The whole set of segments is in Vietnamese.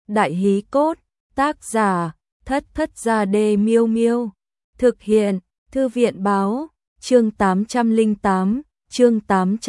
Đại hí cốt, tác giả, Thất Thất Gia Đê Miêu Miêu. Thực hiện, Thư viện báo, chương 808, chương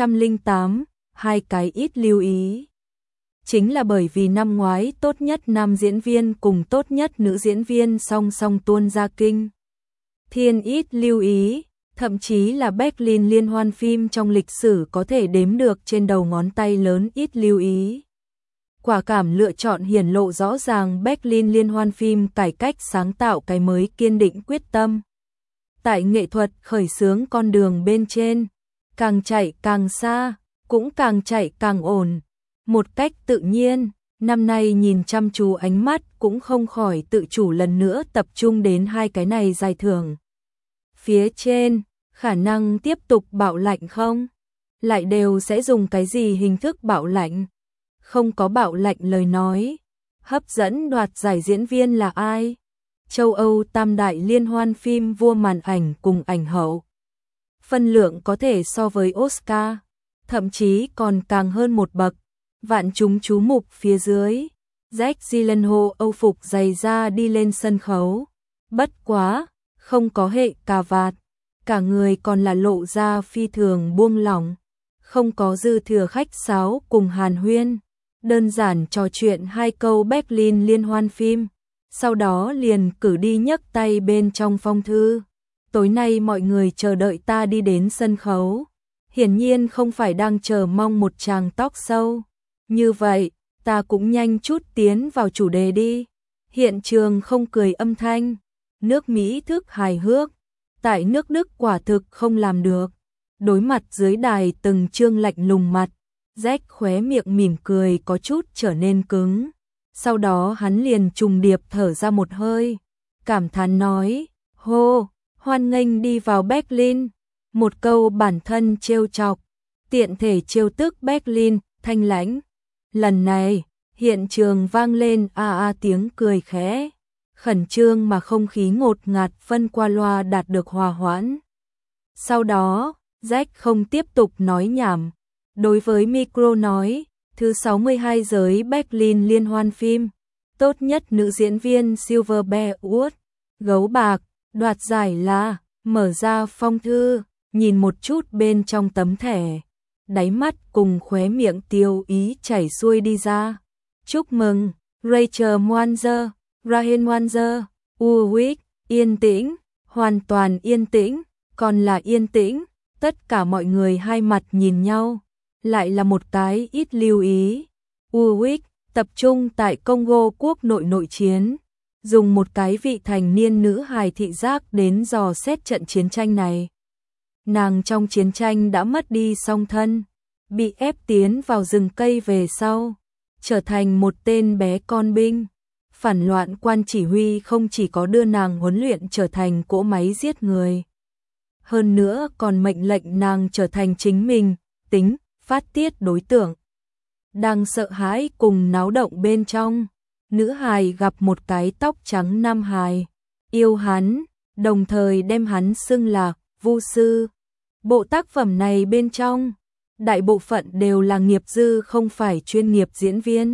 808, hai cái ít lưu ý. Chính là bởi vì năm ngoái tốt nhất nam diễn viên cùng tốt nhất nữ diễn viên song song tuôn ra kinh thiên ít lưu ý, thậm chí là Berlin liên hoan phim trong lịch sử có thể đếm được trên đầu ngón tay lớn ít lưu ý. Quả cảm lựa chọn hiển lộ rõ ràng Berlin liên hoan phim cải cách sáng tạo cái mới kiên định quyết tâm. Tại nghệ thuật khởi xướng con đường bên trên, càng chạy càng xa, cũng càng chạy càng ổn. Một cách tự nhiên, năm nay nhìn chăm chú ánh mắt cũng không khỏi tự chủ lần nữa tập trung đến hai cái này giải thưởng. Phía trên, khả năng tiếp tục bảo lãnh không? Lại đều sẽ dùng cái gì hình thức bảo lãnh? Không có bảo lãnh lời nói. Hấp dẫn đoạt giải diễn viên là ai? Châu Âu tam đại liên hoan phim vua màn ảnh cùng ảnh hậu. Phân lượng có thể so với Oscar, thậm chí còn càng hơn một bậc. Vạn chúng chú mục phía dưới, Jake Gyllenhaal âu phục dày da đi lên sân khấu. Bất quá, không có hệ cà vạt, cả người còn là lộ ra phi thường buông lỏng, không có dư thừa khách sáo cùng hàn huyên, đơn giản trò chuyện hai câu Berlin liên hoan phim, sau đó liền cử đi nhấc tay bên trong phong thư. Tối nay mọi người chờ đợi ta đi đến sân khấu, hiển nhiên không phải đang chờ mong một chàng talk show. Như vậy, ta cũng nhanh chút tiến vào chủ đề đi. Hiện trường không cười âm thanh, nước Mỹ thức hài hước, tại nước Đức quả thực không làm được. Đối mặt dưới đài từng trương lạnh lùng mặt, Jack khóe miệng mỉm cười có chút trở nên cứng. Sau đó hắn liền trùng điệp thở ra một hơi, cảm thán nói, hô, hoan nghênh đi vào Berlin. Một câu bản thân trêu chọc, tiện thể trêu tức Berlin, thanh lãnh. Lần này, hiện trường vang lên tiếng cười khẽ, khẩn trương mà không khí ngột ngạt phân qua loa đạt được hòa hoãn. Sau đó, Jack không tiếp tục nói nhảm, đối với micro nói, thứ 62 giới Berlin liên hoan phim, tốt nhất nữ diễn viên Silver Bear Award, gấu bạc, đoạt giải là, mở ra phong thư, nhìn một chút bên trong tấm thẻ. Đáy mắt cùng khóe miệng tiêu ý chảy xuôi đi ra. Chúc mừng, Rachel Moanzer, Rahen Moanzer, Ulrich, yên tĩnh, hoàn toàn yên tĩnh, còn là yên tĩnh, tất cả mọi người hai mặt nhìn nhau, lại là một cái ít lưu ý. Ulrich, tập trung tại Congo quốc nội chiến, dùng một cái vị thành niên nữ hài thị giác đến dò xét trận chiến tranh này. Nàng trong chiến tranh đã mất đi song thân, bị ép tiến vào rừng cây về sau, trở thành một tên bé con binh. Phản loạn quan chỉ huy không chỉ có đưa nàng huấn luyện trở thành cỗ máy giết người, hơn nữa còn mệnh lệnh nàng trở thành chính mình, phát tiết đối tượng. Đang sợ hãi cùng náo động bên trong, nữ hài gặp một cái tóc trắng nam hài, yêu hắn, đồng thời đem hắn xưng là vu sư. Bộ tác phẩm này bên trong, đại bộ phận đều là nghiệp dư không phải chuyên nghiệp diễn viên.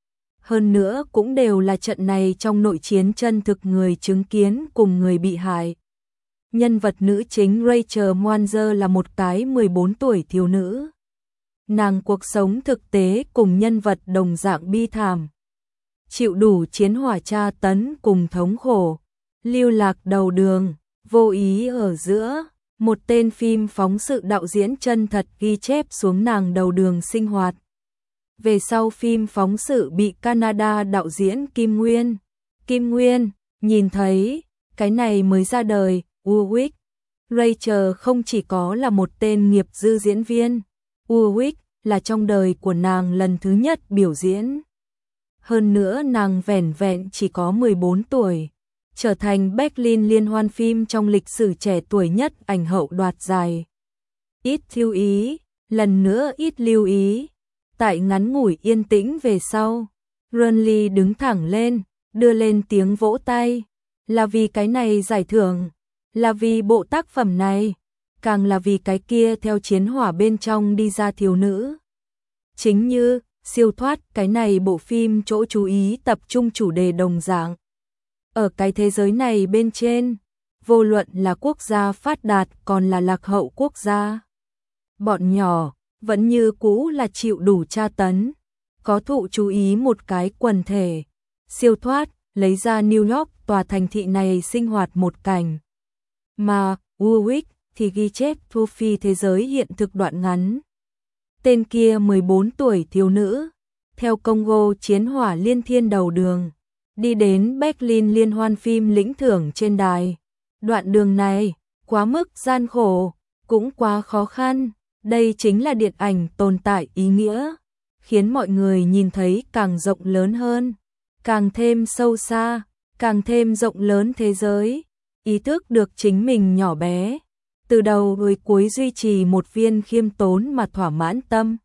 Hơn nữa cũng đều là trận này trong nội chiến chân thực người chứng kiến cùng người bị hại. Nhân vật nữ chính Rachel Moanzer là một cái 14 tuổi thiếu nữ. Nàng cuộc sống thực tế cùng nhân vật đồng dạng bi thảm. Chịu đủ chiến hỏa tra tấn cùng thống khổ, lưu lạc đầu đường, vô ý ở giữa. Một tên phim phóng sự đạo diễn chân thật ghi chép xuống nàng đầu đường sinh hoạt. Về sau phim phóng sự bị Canada đạo diễn Kim Nguyên nhìn thấy, cái này mới ra đời. Ulrich, Rachel không chỉ có là một tên nghiệp dư diễn viên, Ulrich là trong đời của nàng lần thứ nhất biểu diễn. Hơn nữa nàng vẻn vẹn chỉ có 14 tuổi. Trở thành Berlin liên hoan phim trong lịch sử trẻ tuổi nhất ảnh hậu đoạt giải. Ít lưu ý, lần nữa ít lưu ý. Tại ngắn ngủi yên tĩnh về sau, Runley đứng thẳng lên, đưa lên tiếng vỗ tay. Là vì cái này giải thưởng, là vì bộ tác phẩm này, càng là vì cái kia theo chiến hỏa bên trong đi ra thiếu nữ. Chính như, siêu thoát, cái này bộ phim chỗ chú ý tập trung chủ đề đồng dạng. Ở cái thế giới này bên trên, vô luận là quốc gia phát đạt còn là lạc hậu quốc gia, bọn nhỏ vẫn như cũ là chịu đủ tra tấn, có thụ chú ý một cái quần thể. Siêu thoát lấy ra New York tòa thành thị này sinh hoạt một cảnh, mà Warwick thì ghi chép thu phi thế giới hiện thực đoạn ngắn. Tên kia 14 tuổi thiếu nữ, theo Congo chiến hỏa liên thiên đầu đường, đi đến Berlin liên hoan phim lĩnh thưởng trên đài. Đoạn đường này, quá mức gian khổ, cũng quá khó khăn, đây chính là điện ảnh tồn tại ý nghĩa, khiến mọi người nhìn thấy càng rộng lớn hơn, càng thêm sâu xa, càng thêm rộng lớn thế giới, ý thức được chính mình nhỏ bé, từ đầu tới cuối duy trì một viên khiêm tốn mà thỏa mãn tâm.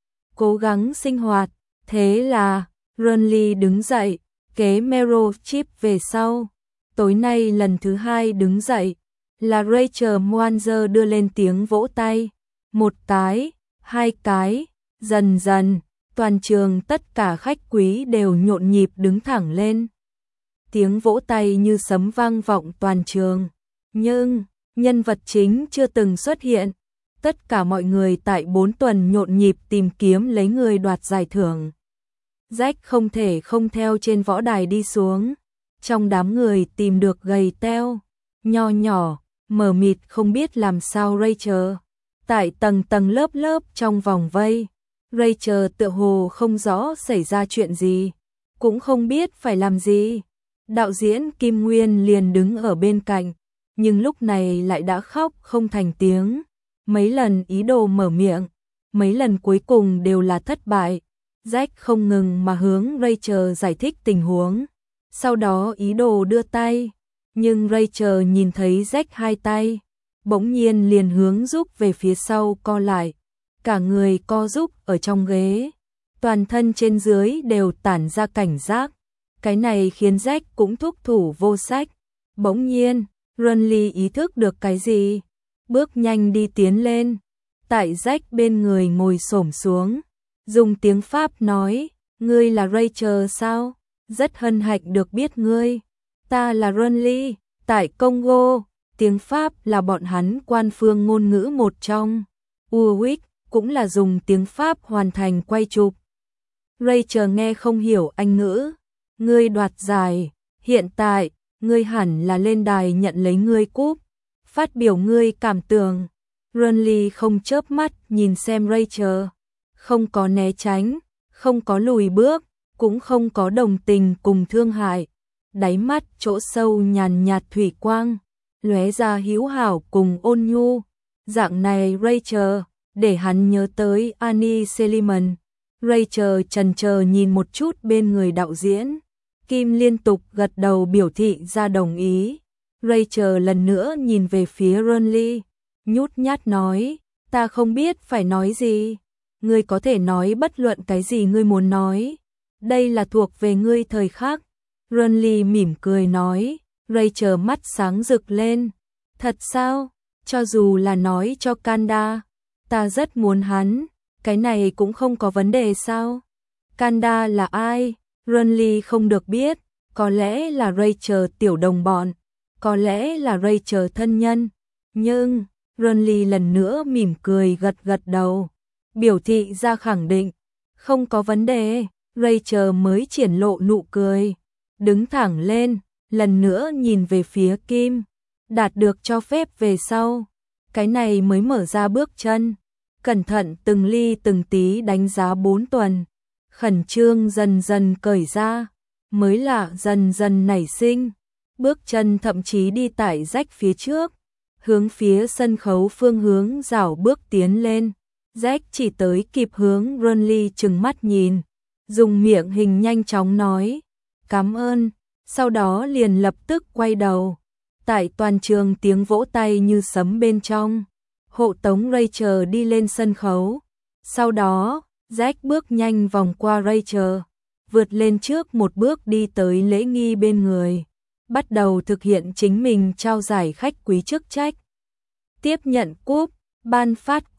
Cố gắng sinh hoạt, thế là, Ronly đứng dậy, kế Meryl Streep về sau. Tối nay lần thứ hai đứng dậy, là Rachel Moanzer đưa lên tiếng vỗ tay. Một cái, hai cái, dần dần, toàn trường tất cả khách quý đều nhộn nhịp đứng thẳng lên. Tiếng vỗ tay như sấm vang vọng toàn trường. Nhưng, nhân vật chính chưa từng xuất hiện. Tất cả mọi người tại 4 tuần nhộn nhịp tìm kiếm lấy người đoạt giải thưởng. Jack không thể không theo trên võ đài đi xuống. Trong đám người tìm được gầy teo, nho nhỏ, mờ mịt không biết làm sao Rachel. Tại tầng tầng lớp lớp trong vòng vây, Rachel tựa hồ không rõ xảy ra chuyện gì, cũng không biết phải làm gì. Đạo diễn Kim Nguyên liền đứng ở bên cạnh, nhưng lúc này lại đã khóc không thành tiếng. Mấy lần ý đồ mở miệng, mấy lần cuối cùng đều là thất bại. Jack không ngừng mà hướng Rachel giải thích tình huống. Sau đó ý đồ đưa tay, nhưng Rachel nhìn thấy Jack hai tay, bỗng nhiên liền hướng rúc về phía sau co lại, cả người co rúc ở trong ghế, toàn thân trên dưới đều tản ra cảnh giác. Cái này khiến Jack cũng thúc thủ vô sách. Bỗng nhiên, Ronly ý thức được cái gì, bước nhanh đi tiến lên, tại Jack bên người ngồi xổm xuống, dùng tiếng Pháp nói, ngươi là Rachel sao? Rất hân hạnh được biết ngươi. Ta là Ronly, tại Congo, tiếng Pháp là bọn hắn quan phương ngôn ngữ một trong. Warwick cũng là dùng tiếng Pháp hoàn thành quay chụp. Rachel nghe không hiểu Anh ngữ. Ngươi đoạt giải, hiện tại, ngươi hẳn là lên đài nhận lấy ngươi cúp, phát biểu ngươi cảm tưởng. Ronly không chớp mắt nhìn xem Rachel, không có né tránh, không có lùi bước, cũng không có đồng tình cùng thương hại. Đáy mắt chỗ sâu nhàn nhạt thủy quang, lóe ra hữu hảo cùng ôn nhu. Dạng này Rachel, để hắn nhớ tới Annie Seliman. Rachel chần chờ nhìn một chút bên người đạo diễn. Kim liên tục gật đầu biểu thị ra đồng ý. Rachel lần nữa nhìn về phía Ronly, nhút nhát nói, ta không biết phải nói gì. Ngươi có thể nói bất luận cái gì ngươi muốn nói. Đây là thuộc về ngươi thời khắc. Ronly mỉm cười nói. Rachel mắt sáng rực lên. Thật sao? Cho dù là nói cho Kanda, ta rất muốn hắn. Cái này cũng không có vấn đề sao? Kanda là ai? Ronly không được biết. Có lẽ là Rachel tiểu đồng bọn, có lẽ là Rachel thân nhân. Nhưng, Ronly lần nữa mỉm cười gật gật đầu, biểu thị ra khẳng định. Không có vấn đề. Rachel mới triển lộ nụ cười, đứng thẳng lên, lần nữa nhìn về phía Kim. Đạt được cho phép về sau, cái này mới mở ra bước chân, cẩn thận từng ly từng tí đánh giá 4 tuần, khẩn trương dần dần cởi ra, mới là dần dần nảy sinh. Bước chân thậm chí đi tải rách phía trước, hướng phía sân khấu phương hướng rảo bước tiến lên. Jack chỉ tới kịp hướng Ronly trừng mắt nhìn, dùng miệng hình nhanh chóng nói, cảm ơn, sau đó liền lập tức quay đầu. Tại toàn trường tiếng vỗ tay như sấm bên trong, hộ tống Rachel đi lên sân khấu. Sau đó, Jack bước nhanh vòng qua Rachel, vượt lên trước một bước đi tới lễ nghi bên người, bắt đầu thực hiện chính mình trao giải khách quý chức trách. Tiếp nhận cúp, ban phát cúp,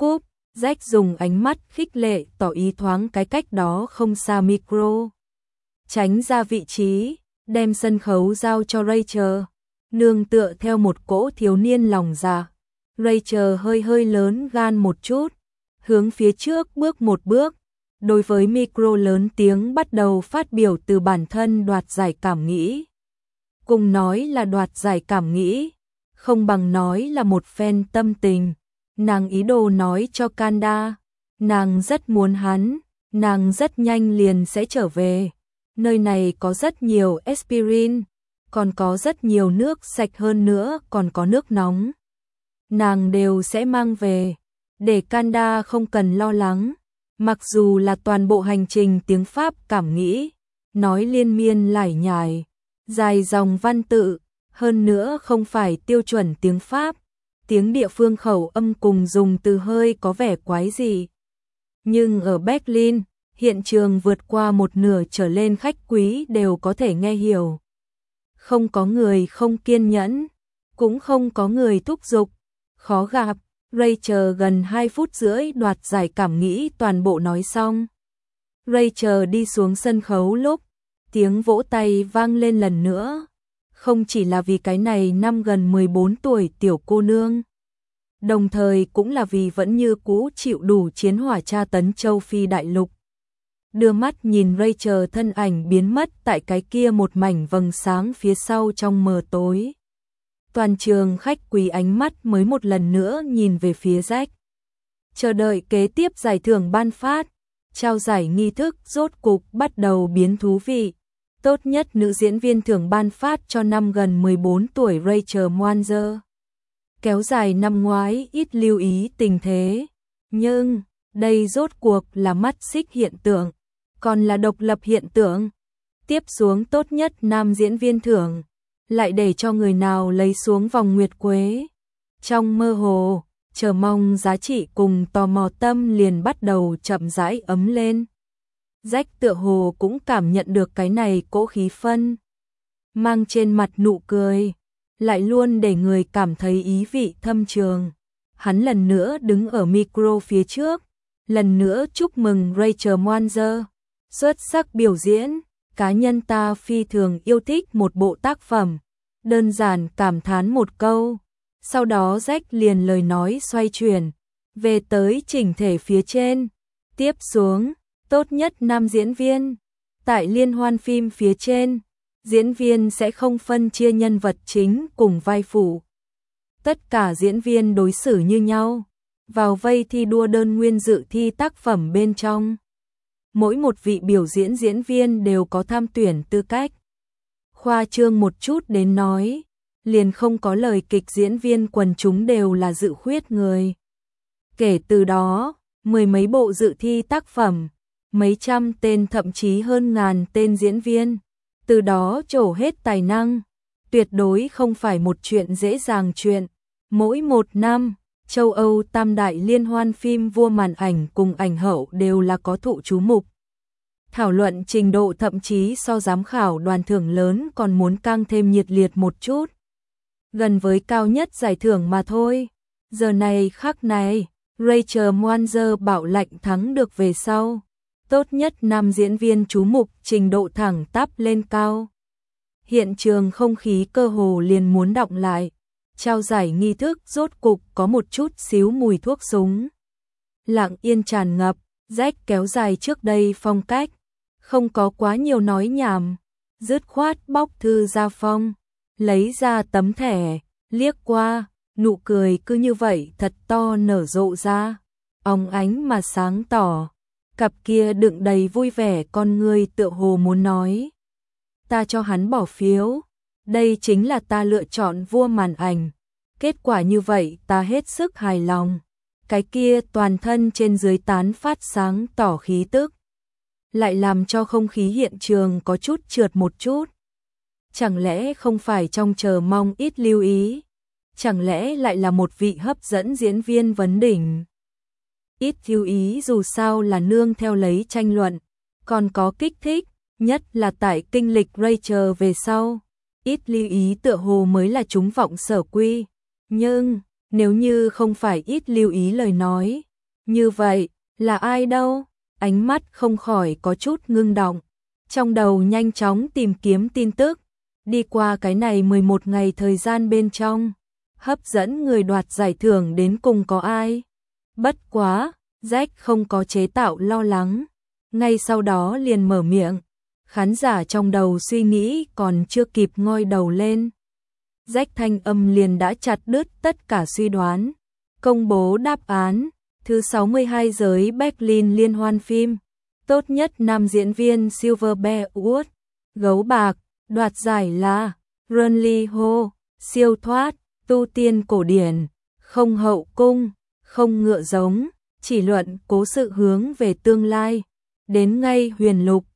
Jack dùng ánh mắt khích lệ tỏ ý thoáng cái cách đó không xa micro. Tránh ra vị trí, đem sân khấu giao cho Rachel. Nương tựa theo một cỗ thiếu niên lòng dạ. Rachel hơi hơi lớn gan một chút, hướng phía trước bước một bước. Đối với micro lớn tiếng bắt đầu phát biểu từ bản thân đoạt giải cảm nghĩ. Cùng nói là đoạt giải cảm nghĩ, không bằng nói là một phen tâm tình. Nàng ý đồ nói cho Kanda, nàng rất muốn hắn, nàng rất nhanh liền sẽ trở về. Nơi này có rất nhiều aspirin, còn có rất nhiều nước sạch hơn nữa, còn có nước nóng. Nàng đều sẽ mang về, để Kanda không cần lo lắng. Mặc dù là toàn bộ hành trình tiếng Pháp cảm nghĩ, nói liên miên lải nhải, dài dòng văn tự, hơn nữa không phải tiêu chuẩn tiếng Pháp, tiếng địa phương khẩu âm cùng dùng từ hơi có vẻ quái dị. Nhưng ở Berlin, hiện trường vượt qua một nửa trở lên khách quý đều có thể nghe hiểu. Không có người không kiên nhẫn, cũng không có người thúc giục, khó gặp. Rachel gần 2 phút rưỡi đoạt giải cảm nghĩ toàn bộ nói xong. Rachel đi xuống sân khấu lúc, tiếng vỗ tay vang lên lần nữa. Không chỉ là vì cái này năm gần 14 tuổi tiểu cô nương, đồng thời cũng là vì vẫn như cũ chịu đủ chiến hỏa tra tấn châu Phi đại lục. Đưa mắt nhìn Rachel thân ảnh biến mất tại cái kia một mảnh vầng sáng phía sau trong mờ tối. Toàn trường khách quý ánh mắt mới một lần nữa nhìn về phía Jack. Chờ đợi kế tiếp giải thưởng ban phát, trao giải nghi thức rốt cục bắt đầu biến thú vị. Tốt nhất nữ diễn viên thưởng ban phát cho năm gần 14 tuổi Rachel Moanzer. Kéo dài năm ngoái ít lưu ý tình thế, nhưng đây rốt cuộc là mắt xích hiện tượng, còn là độc lập hiện tượng. Tiếp xuống tốt nhất nam diễn viên thưởng, lại để cho người nào lấy xuống vòng nguyệt quế. Trong mơ hồ, chờ mong giá trị cùng tò mò tâm liền bắt đầu chậm rãi ấm lên. Jack tựa hồ cũng cảm nhận được cái này cỗ khí phân, mang trên mặt nụ cười, lại luôn để người cảm thấy ý vị thâm trường. Hắn lần nữa đứng ở micro phía trước, lần nữa chúc mừng Rachel Moanzer, xuất sắc biểu diễn, cá nhân ta phi thường yêu thích một bộ tác phẩm, đơn giản cảm thán một câu. Sau đó Jack liền lời nói xoay chuyển, về tới chỉnh thể phía trên, tiếp xuống, tốt nhất nam diễn viên, tại liên hoan phim phía trên, diễn viên sẽ không phân chia nhân vật chính cùng vai phụ. Tất cả diễn viên đối xử như nhau, vào vây thi đua đơn nguyên dự thi tác phẩm bên trong. Mỗi một vị biểu diễn diễn viên đều có tham tuyển tư cách. Khoa trương một chút đến nói, liền không có lời kịch diễn viên quần chúng đều là dự khuyết người. Kể từ đó, mười mấy bộ dự thi tác phẩm, mấy trăm tên thậm chí hơn ngàn tên diễn viên, từ đó trổ hết tài năng, tuyệt đối không phải một chuyện dễ dàng chuyện. Mỗi một năm, châu Âu tam đại liên hoan phim vua màn ảnh cùng ảnh hậu đều là có thụ chú mục. Thảo luận trình độ thậm chí so giám khảo đoàn thưởng lớn còn muốn càng thêm nhiệt liệt một chút. Gần với cao nhất giải thưởng mà thôi. Giờ này khắc này, Rachel Moanzer bảo lạnh thắng được về sau. Tốt nhất nam diễn viên chú mục trình độ thẳng tắp lên cao. Hiện trường không khí cơ hồ liền muốn đọng lại. Trao giải nghi thức rốt cục có một chút xíu mùi thuốc súng. Lặng yên tràn ngập, Jack kéo dài trước đây phong cách. Không có quá nhiều nói nhảm, dứt khoát bóc thư ra phong, lấy ra tấm thẻ, liếc qua, nụ cười cứ như vậy thật to nở rộ ra, óng ánh mà sáng tỏ, cặp kia đựng đầy vui vẻ con người tựa hồ muốn nói. Ta cho hắn bỏ phiếu, đây chính là ta lựa chọn vua màn ảnh, kết quả như vậy ta hết sức hài lòng, cái kia toàn thân trên dưới tán phát sáng tỏ khí tức. Lại làm cho không khí hiện trường có chút trượt một chút. Chẳng lẽ không phải trong chờ mong ít lưu ý? Chẳng lẽ lại là một vị hấp dẫn diễn viên vấn đỉnh? Ít lưu ý dù sao là nương theo lấy tranh luận, còn có kích thích, nhất là tại kinh lịch Rachel về sau. Ít lưu ý tựa hồ mới là chúng vọng sở quy. Nhưng, nếu như không phải ít lưu ý lời nói, Như vậy, là ai đâu? Ánh mắt không khỏi có chút ngưng động. Trong đầu nhanh chóng tìm kiếm tin tức. Đi qua cái này 11 ngày thời gian bên trong. Hấp dẫn người đoạt giải thưởng đến cùng có ai? Bất quá, Jack không có chế tạo lo lắng. Ngay sau đó liền mở miệng. Khán giả trong đầu suy nghĩ còn chưa kịp ngoi đầu lên. Jack thanh âm liền đã chặt đứt tất cả suy đoán. Công bố đáp án. Thứ 62 giới Berlin liên hoan phim. Tốt nhất nam diễn viên Silver Bear Award. Gấu bạc, đoạt giải là Run Lee Ho, siêu thoát, tu tiên cổ điển, không hậu cung, không ngựa giống, chỉ luận cố sự hướng về tương lai. Đến ngay huyền lục,